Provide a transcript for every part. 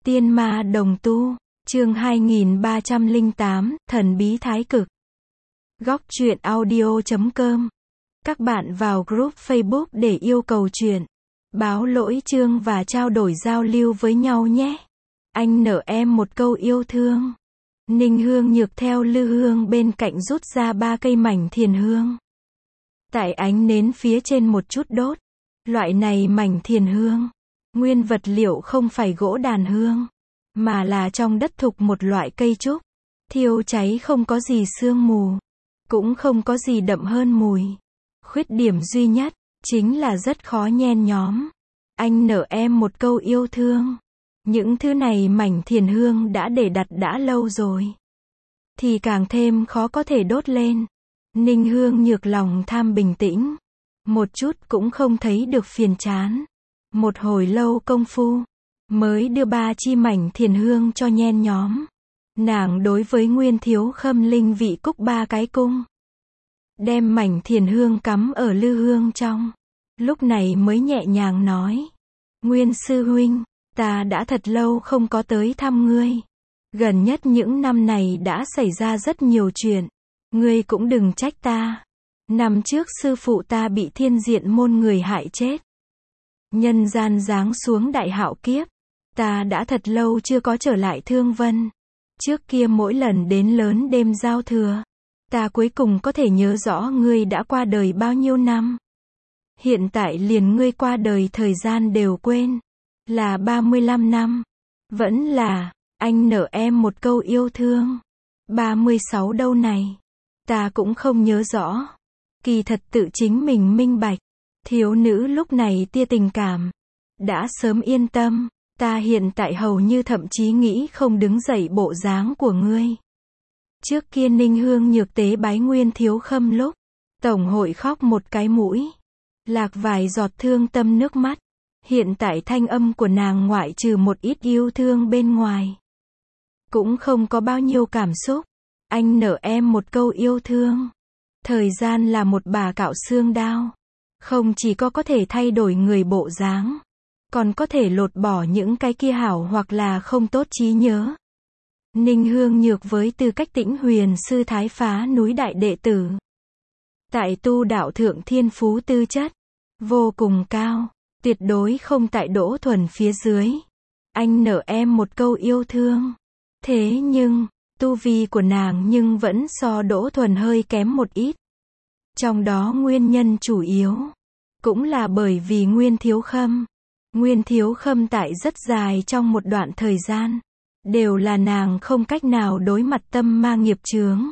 Tiên ma đồng tu, chương 2308, thần bí thái cực. Góc truyện audio.com. Các bạn vào group Facebook để yêu cầu truyện, báo lỗi chương và trao đổi giao lưu với nhau nhé. Anh nợ em một câu yêu thương. Ninh Hương Nhược theo Lư Hương bên cạnh rút ra 3 cây mảnh thiền hương. Tại ánh nến phía trên một chút đốt. Loại này mảnh thiền hương, nguyên vật liệu không phải gỗ đàn hương, mà là trong đất thục một loại cây trúc. Thiêu cháy không có gì sương mù, cũng không có gì đậm hơn mùi. Khuyết điểm duy nhất, chính là rất khó nhen nhóm. Anh nợ em một câu yêu thương. Những thứ này mảnh thiền hương đã để đặt đã lâu rồi, thì càng thêm khó có thể đốt lên. Ninh Hương Nhược lòng tham bình tĩnh, một chút cũng không thấy được phiền chán. Một hồi lâu công phu, mới đưa 3 chi mảnh thiền hương cho nhen nhóm. Nàng đối với Nguyên Thiếu Khâm linh vị cúc 3 cái cung. Đem mảnh thiền hương cắm ở lư hương trong. Lúc này mới nhẹ nhàng nói. Nguyên sư huynh, ta đã thật lâu không có tới thăm ngươi. Gần nhất những năm này đã xảy ra rất nhiều chuyện. Ngươi cũng đừng trách ta. Năm trước sư phụ ta bị Thiên Diện môn người hại chết. Nhân gian giáng xuống đại hạo kiếp. Ta đã thật lâu chưa có trở lại Thương Vân. Trước kia mỗi lần đến lớn đêm giao thừa, ta cuối cùng có thể nhớ rõ ngươi đã qua đời bao nhiêu năm. Hiện tại liền ngươi qua đời thời gian đều quên. Là 35 năm. Vẫn là, anh nợ em một câu yêu thương. 36 đâu này. Ta cũng không nhớ rõ. Kỳ thật tự chính mình minh bạch. Thiếu nữ lúc này tia tình cảm. Đã sớm yên tâm. Ta hiện tại hầu như thậm chí nghĩ không đứng dậy bộ dáng của ngươi. Trước kia Ninh Hương Nhược tế bái Nguyên Thiếu Khâm lúc. Tổng hội khóc một cái mũi. Lạc vài giọt thương tâm nước mắt. Hiện tại thanh âm của nàng ngoại trừ một ít yêu thương bên ngoài. Cũng không có bao nhiêu cảm xúc. Anh nợ em một câu yêu thương. Thời gian là một bà cạo xương đao. Không chỉ có thể thay đổi người bộ dáng, còn có thể lột bỏ những cái kia hảo hoặc là không tốt trí nhớ. Ninh Hương Nhược với tư cách Tĩnh Huyền sư thái phá núi đại đệ tử. Tại tu đạo thượng thiên phú tư chất. Vô cùng cao. Tuyệt đối không tại Đỗ Thuần phía dưới. Anh nợ em một câu yêu thương. Thế nhưng, tu vi của nàng nhưng vẫn so Đỗ Thuần hơi kém một ít. Trong đó nguyên nhân chủ yếu, cũng là bởi vì Nguyên Thiếu Khâm. Nguyên Thiếu Khâm tại rất dài trong một đoạn thời gian, đều là nàng không cách nào đối mặt tâm ma nghiệp chướng.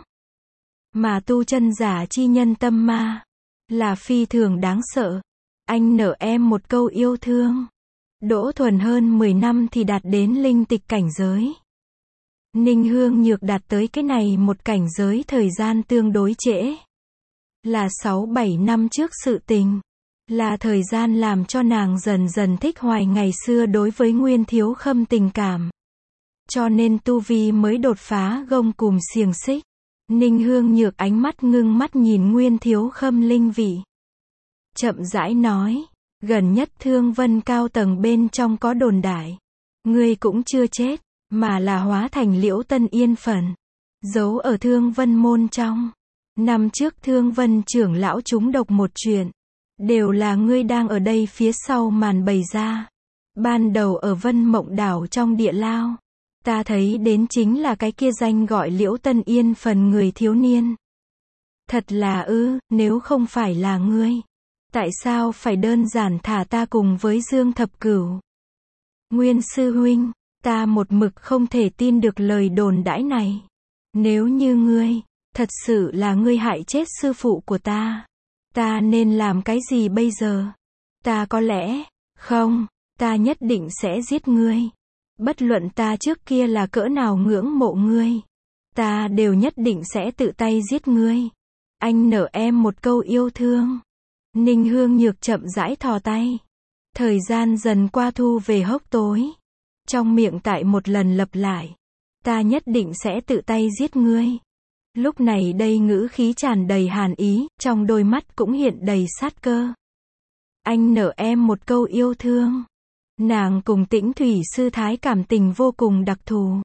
Mà tu chân giả chi nhân tâm ma, là phi thường đáng sợ. Anh nợ em một câu yêu thương. Đỗ Thuần hơn 10 năm thì đạt đến linh tịch cảnh giới. Ninh Hương Nhược đạt tới cái này một cảnh giới thời gian tương đối trễ. Là 6-7 năm trước sự tình. Là thời gian làm cho nàng dần dần thích hoài ngày xưa đối với Nguyên Thiếu Khâm tình cảm. Cho nên tu vi mới đột phá gông cùm xiềng xích. Ninh Hương Nhược ánh mắt ngưng mắt nhìn Nguyên Thiếu Khâm linh vị. Chậm rãi nói. Gần nhất Thương Vân cao tầng bên trong có đồn đại. Ngươi cũng chưa chết, mà là hóa thành Liễu Tân Yên phần. Giấu ở Thương Vân môn trong. Năm trước Thương Vân trưởng lão trúng độc một chuyện. Đều là ngươi đang ở đây phía sau màn bày ra. Ban đầu ở Vân Mộng Đảo trong địa lao. Ta thấy đến chính là cái kia danh gọi Liễu Tân Yên phần người thiếu niên. Thật là nếu không phải là ngươi. Tại sao phải đơn giản thả ta cùng với Dương Thập Cửu? Nguyên sư huynh, ta một mực không thể tin được lời đồn đãi này. Nếu như ngươi, thật sự là ngươi hại chết sư phụ của ta. Ta nên làm cái gì bây giờ? Ta có lẽ, không, ta nhất định sẽ giết ngươi. Bất luận ta trước kia là cỡ nào ngưỡng mộ ngươi. Ta đều nhất định sẽ tự tay giết ngươi. Anh nợ em một câu yêu thương. Ninh Hương Nhược chậm rãi thò tay. Thời gian dần qua thu về hốc tối. Trong miệng tại một lần lặp lại. Ta nhất định sẽ tự tay giết ngươi. Lúc này đây ngữ khí tràn đầy hàn ý, trong đôi mắt cũng hiện đầy sát cơ. Anh nợ em một câu yêu thương. Nàng cùng Tĩnh Thủy Sư Thái cảm tình vô cùng đặc thù.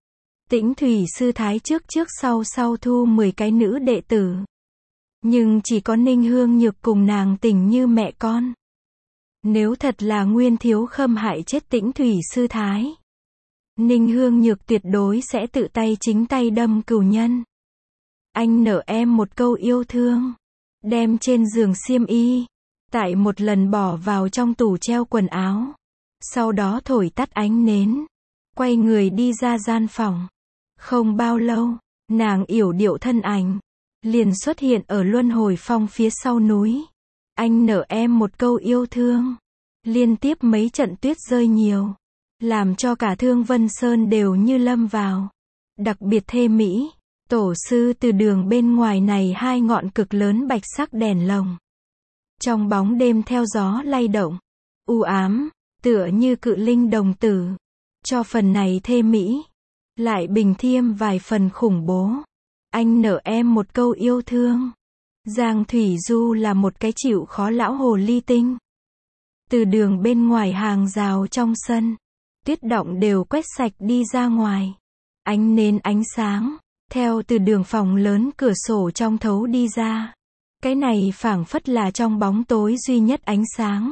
Tĩnh Thủy Sư Thái trước sau thu 10 cái nữ đệ tử. Nhưng chỉ có Ninh Hương Nhược cùng nàng tình như mẹ con. Nếu thật là Nguyên Thiếu Khâm hại chết Tĩnh Thủy Sư Thái, Ninh Hương Nhược tuyệt đối sẽ tự tay chính tay đâm cừu nhân. Anh nợ em một câu yêu thương, đem trên giường xiêm y, tại một lần bỏ vào trong tủ treo quần áo. Sau đó thổi tắt ánh nến, quay người đi ra gian phòng. Không bao lâu, nàng yểu điệu thân ảnh liền xuất hiện ở Luân Hồi Phong phía sau núi. Anh nợ em một câu yêu thương. Liên tiếp mấy trận tuyết rơi nhiều, làm cho cả Thương Vân Sơn đều như lâm vào đặc biệt thê mỹ. Tổ sư từ đường bên ngoài này 2 ngọn cực lớn bạch sắc đèn lồng, trong bóng đêm theo gió lay động, u ám, tựa như cự linh đồng tử, cho phần này thê mỹ lại bình thêm vài phần khủng bố. Anh nợ em một câu yêu thương. Giang Thủy Du là một cái chịu khó lão hồ ly tinh. Từ đường bên ngoài hàng rào trong sân, tuyết động đều quét sạch đi ra ngoài. Ánh nến ánh sáng theo từ đường phòng lớn cửa sổ trong thấu đi ra. Cái này phảng phất là trong bóng tối duy nhất ánh sáng.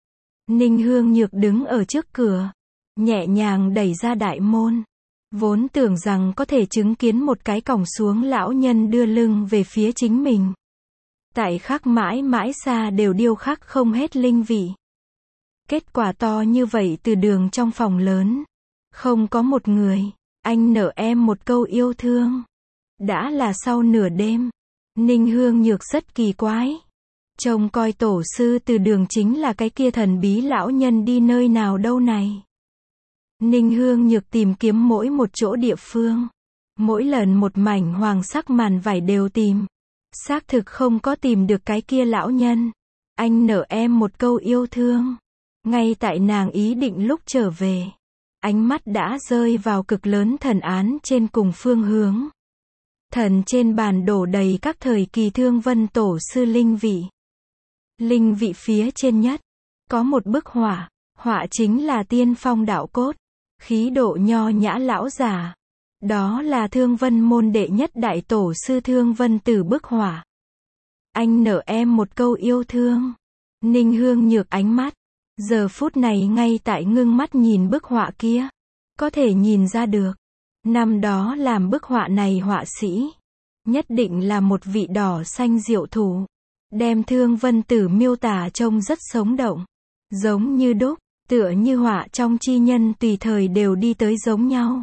Ninh Hương Nhược đứng ở trước cửa, nhẹ nhàng đẩy ra đại môn. Vốn tưởng rằng có thể chứng kiến một cái còng xuống lão nhân đưa lưng về phía chính mình. Tại khắc mãi mãi xa đều điêu khắc không hết linh vị. Kết quả to như vậy từ đường trong phòng lớn, không có một người. Anh nợ em một câu yêu thương. Đã là sau nửa đêm, Ninh Hương Nhược rất kỳ quái. Trông coi tổ sư từ đường chính là cái kia thần bí lão nhân đi nơi nào đâu này. Ninh Hương Nhược tìm kiếm mỗi một chỗ địa phương. Mỗi lần một mảnh hoàng sắc màn vải đều tìm. Xác thực không có tìm được cái kia lão nhân. Anh nợ em một câu yêu thương. Ngay tại nàng ý định lúc trở về, ánh mắt đã rơi vào cực lớn thần án trên cùng phương hướng. Thần trên bàn đổ đầy các thời kỳ Thương Vân tổ sư linh vị. Linh vị phía trên nhất, có một bức họa, họa chính là tiên phong đạo cốt, khí độ nho nhã lão giả. Đó là Thương Vân môn đệ nhất đại tổ sư Thương Vân Tử bức họa. Anh nợ em một câu yêu thương. Ninh Hương Nhược ánh mắt, giờ phút này ngay tại ngưng mắt nhìn bức họa kia. Có thể nhìn ra được, năm đó làm bức họa này họa sĩ, nhất định là một vị đỏ xanh diệu thủ. Đem Thương Vân Tử miêu tả trông rất sống động. Giống như đúc, tựa như họa trong chi nhân tùy thời đều đi tới giống nhau.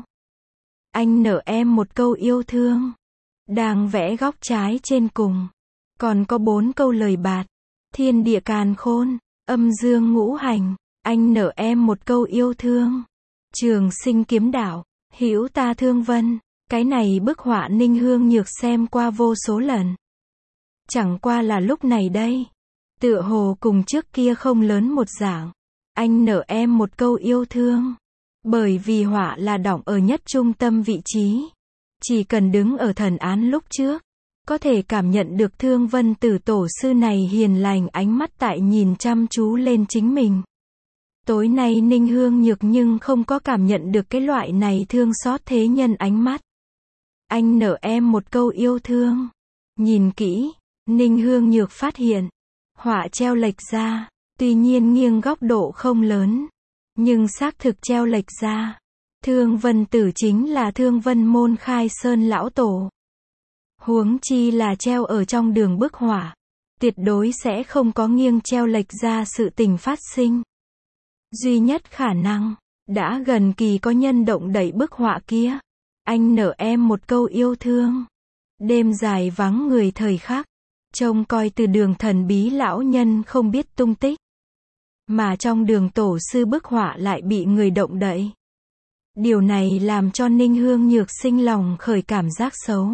Anh nợ em một câu yêu thương. Đang vẽ góc trái trên cùng, còn có 4 câu lời bạt. Thiên địa càn khôn, âm dương ngũ hành. Anh nợ em một câu yêu thương. Trường sinh kiếm đạo, hữu ta Thương Vân. Cái này bức họa Ninh Hương Nhược xem qua vô số lần. Chẳng qua là lúc này đây, tựa hồ cùng trước kia không lớn một dạng. Anh nợ em một câu yêu thương. Bởi vì họa là đọng ở nhất trung tâm vị trí. Chỉ cần đứng ở thần án lúc trước, có thể cảm nhận được Thương Vân Tử tổ sư này hiền lành ánh mắt tại nhìn chăm chú lên chính mình. Tối nay Ninh Hương Nhược nhưng không có cảm nhận được cái loại này thương xót thế nhân ánh mắt. Anh nợ em một câu yêu thương. Nhìn kỹ, Ninh Hương Nhược phát hiện, họa treo lệch ra, tuy nhiên nghiêng góc độ không lớn, nhưng xác thực treo lệch ra. Thương Vân Tử chính là Thương Vân môn Khai Sơn lão tổ. Huống chi là treo ở trong đường bức họa, tuyệt đối sẽ không có nghiêng treo lệch ra sự tình phát sinh. Duy nhất khả năng, đã gần kỳ có nhân động đẩy bức họa kia. Anh nợ em một câu yêu thương. Đêm dài vắng người thời khắc, trông coi từ đường thần bí lão nhân không biết tung tích. Mà trong đường tổ sư bức họa lại bị người động đậy. Điều này làm cho Ninh Hương Nhược sinh lòng khởi cảm giác xấu.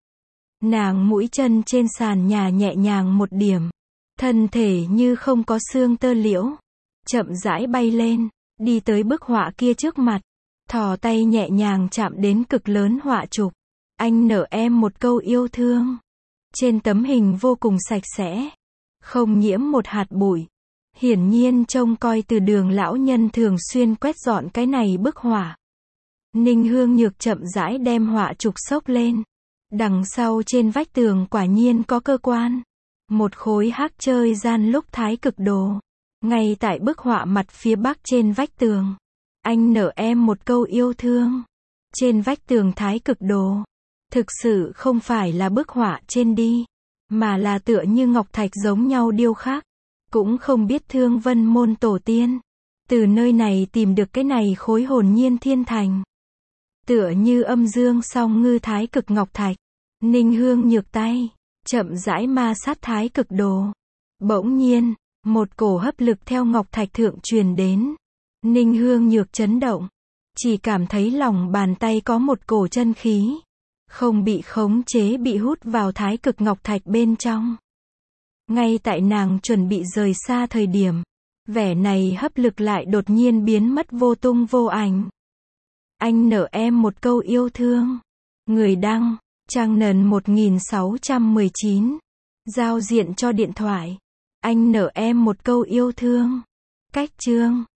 Nàng mũi chân trên sàn nhà nhẹ nhàng một điểm, thân thể như không có xương tơ liễu, chậm rãi bay lên, đi tới bức họa kia trước mặt, thò tay nhẹ nhàng chạm đến cực lớn họa trục. Anh nợ em một câu yêu thương. Trên tấm hình vô cùng sạch sẽ, không nhiễm một hạt bụi, Hiển nhiên trông coi từ đường lão nhân thường xuyên quét dọn cái này bức họa. Ninh Hương Nhược chậm rãi đem họa trục xốc lên. Đằng sau trên vách tường quả nhiên có cơ quan. Một khối hắc chơi gian lúc thái cực đồ. Ngay tại bức họa mặt phía bắc trên vách tường. Anh nở em một câu yêu thương. Trên vách tường thái cực đồ. Thực sự không phải là bức họa trên đi. Mà là tựa như ngọc thạch giống nhau điêu khắc. Cũng không biết Thương Vân môn tổ tiên. Từ nơi này tìm được cái này khối hồn nhiên thiên thành. Tựa như âm dương song ngư thái cực ngọc thạch. Ninh Hương Nhược tay. Chậm rãi ma sát thái cực đồ. Bỗng nhiên, một cổ hấp lực theo ngọc thạch thượng truyền đến. Ninh Hương Nhược chấn động. Chỉ cảm thấy lòng bàn tay có một cổ chân khí. Không bị khống chế bị hút vào thái cực ngọc thạch bên trong. Ngay tại nàng chuẩn bị rời xa thời điểm. Vẻ này hấp lực lại đột nhiên biến mất vô tung vô ảnh. Anh nở em một câu yêu thương. Người đăng, trang nền 1619. Giao diện cho điện thoại. Anh nở em một câu yêu thương. Cách chương.